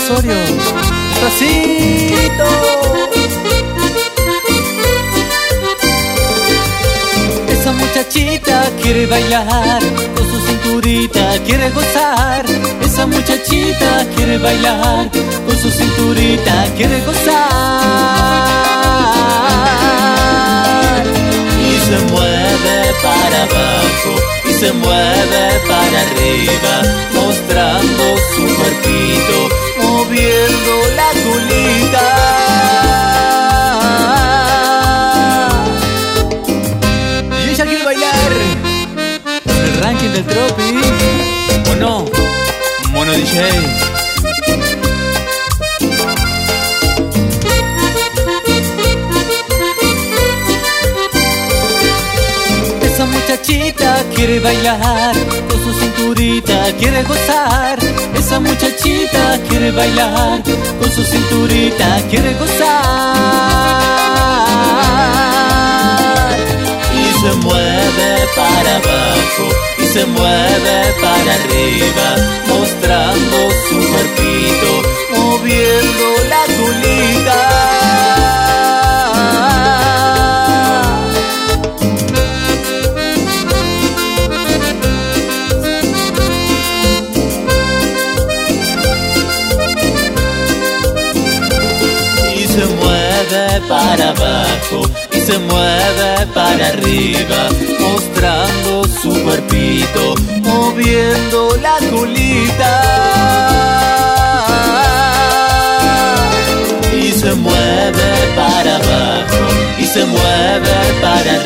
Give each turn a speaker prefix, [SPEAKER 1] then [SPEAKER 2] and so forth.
[SPEAKER 1] Osorio, Despacito. Esa muchachita quiere bailar, con su cinturita quiere gozar. Esa muchachita quiere bailar, con su cinturita quiere gozar. Y se mueve para abajo y se mueve para arriba, mostrando su cuerpito, moviendo la colita. Y ella quiere bailar en el ranking del Tropi, ¿o no? Mono DJ. Esa muchachita quiere bailar, con su cinturita quiere gozar. Esa muchachita quiere bailar, con su cinturita quiere gozar. Y se mueve para abajo y se mueve para arriba, mostrando su cuerpito, moviendo la colita. Se mueve para abajo y se mueve para arriba, mostrando su cuerpito, moviendo la colita. Y se mueve para abajo y se mueve para